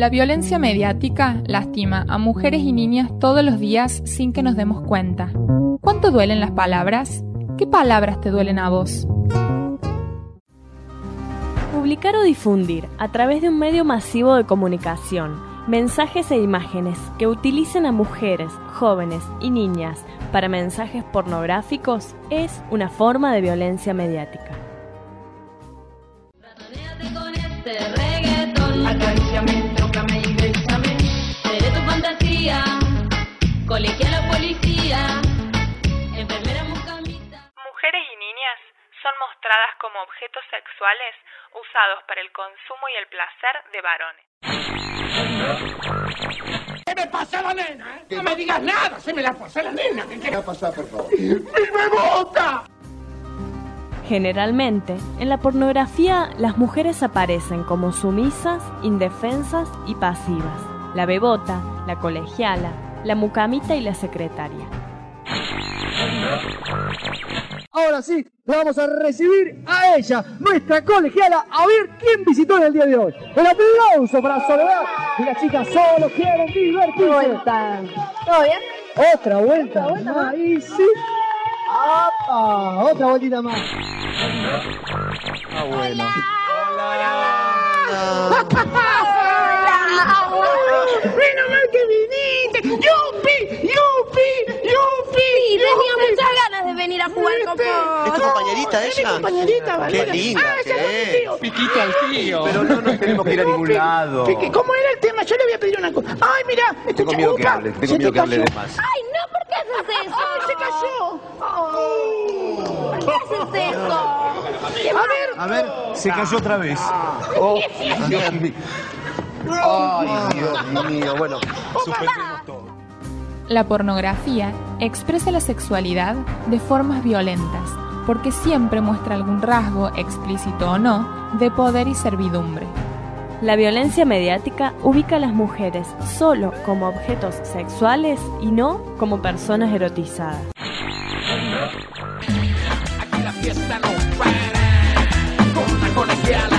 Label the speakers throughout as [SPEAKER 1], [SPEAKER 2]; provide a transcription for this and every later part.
[SPEAKER 1] La violencia mediática lastima a mujeres y niñas todos los días sin que nos demos cuenta. ¿Cuánto duelen las palabras? ¿Qué palabras te duelen a vos?
[SPEAKER 2] Publicar o difundir a través de un medio masivo de comunicación mensajes e imágenes que utilicen a mujeres, jóvenes y niñas para mensajes pornográficos es una forma de violencia mediática.
[SPEAKER 3] Ratonéate con este reggaetón, acaríciame, tócame y bésame, seré tu fantasía, colegiala policía, enfermera mucamita.
[SPEAKER 1] Mujeres y niñas son mostradas como objetos sexuales usados para el consumo y el placer de varones.
[SPEAKER 4] ¿Qué me pasa la nena? No me digas nada, se me la pasa la nena.
[SPEAKER 5] ¿Qué va a pasar, por favor?
[SPEAKER 4] ¡Mi bebota!
[SPEAKER 2] Generalmente, en la pornografía, las mujeres aparecen como sumisas, indefensas y pasivas. La bebota, la colegiala, la mucamita y la secretaria.
[SPEAKER 6] Ahora sí, la vamos a recibir a ella, nuestra colegiala, a ver quién visitó en el día de hoy. El aplauso para Soledad y las chicas solo quieren divertirse.
[SPEAKER 7] ¿Todo bien?
[SPEAKER 6] Otra vuelta más. Y sí. ¡Apa! Otra vueltita más.
[SPEAKER 5] Ah, bueno.
[SPEAKER 4] ¡Menos mal que viniste! ¡Yupi! ¡Yupi! ¡Yupi!
[SPEAKER 7] Sí, tenía muchas ganas de venir a jugar con vos.
[SPEAKER 5] ¿Es tu compañerita ella?
[SPEAKER 4] Es mi compañerita, ¿vale?
[SPEAKER 5] Qué linda
[SPEAKER 4] ya
[SPEAKER 5] que
[SPEAKER 4] no,
[SPEAKER 5] es.
[SPEAKER 8] Piquito al tío.
[SPEAKER 5] Pero no nos tenemos que ir a ningún lado.
[SPEAKER 4] ¿Cómo era el tema? Yo le voy a pedir una cosa. ¡Ay, mira!
[SPEAKER 5] Tengo miedo que hable, tengo miedo que hable de más.
[SPEAKER 7] Ay, no, ¿por qué haces eso?
[SPEAKER 4] ¡Ay, se cayó!
[SPEAKER 7] ¿Por qué haces eso?
[SPEAKER 5] A ver, se cayó otra vez. Oh, Dios mío. Ay, Dios mío. Bueno, suspendemos todo.
[SPEAKER 1] La pornografía expresa la sexualidad de formas violentas, porque siempre muestra algún rasgo, explícito o no, de poder y servidumbre.
[SPEAKER 2] La violencia mediática ubica a las mujeres solo como objetos sexuales y no como personas erotizadas.
[SPEAKER 8] Aquí la fiesta no para con la colegiala.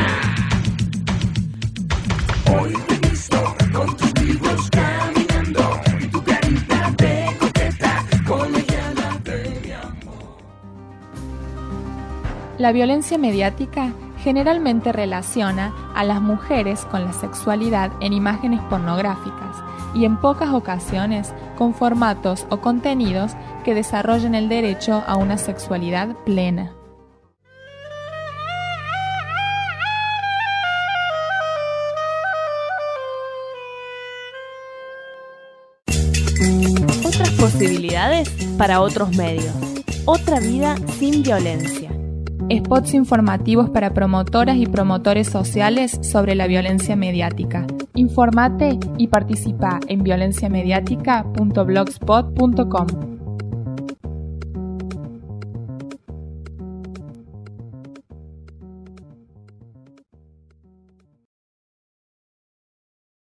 [SPEAKER 8] Hoy te he visto con tus libros caminando y tu carita de coqueta, colegiala de mi amor.
[SPEAKER 1] La violencia mediática generalmente relaciona a las mujeres con la sexualidad en imágenes pornográficas y en pocas ocasiones con formatos o contenidos que desarrollen el derecho a una sexualidad plena.
[SPEAKER 2] Otras posibilidades para otros medios. Otra vida sin violencia.
[SPEAKER 1] Spots informativos para promotoras y promotores sociales sobre la violencia mediática. Informate y participa en violenciamediática.blogspot.com.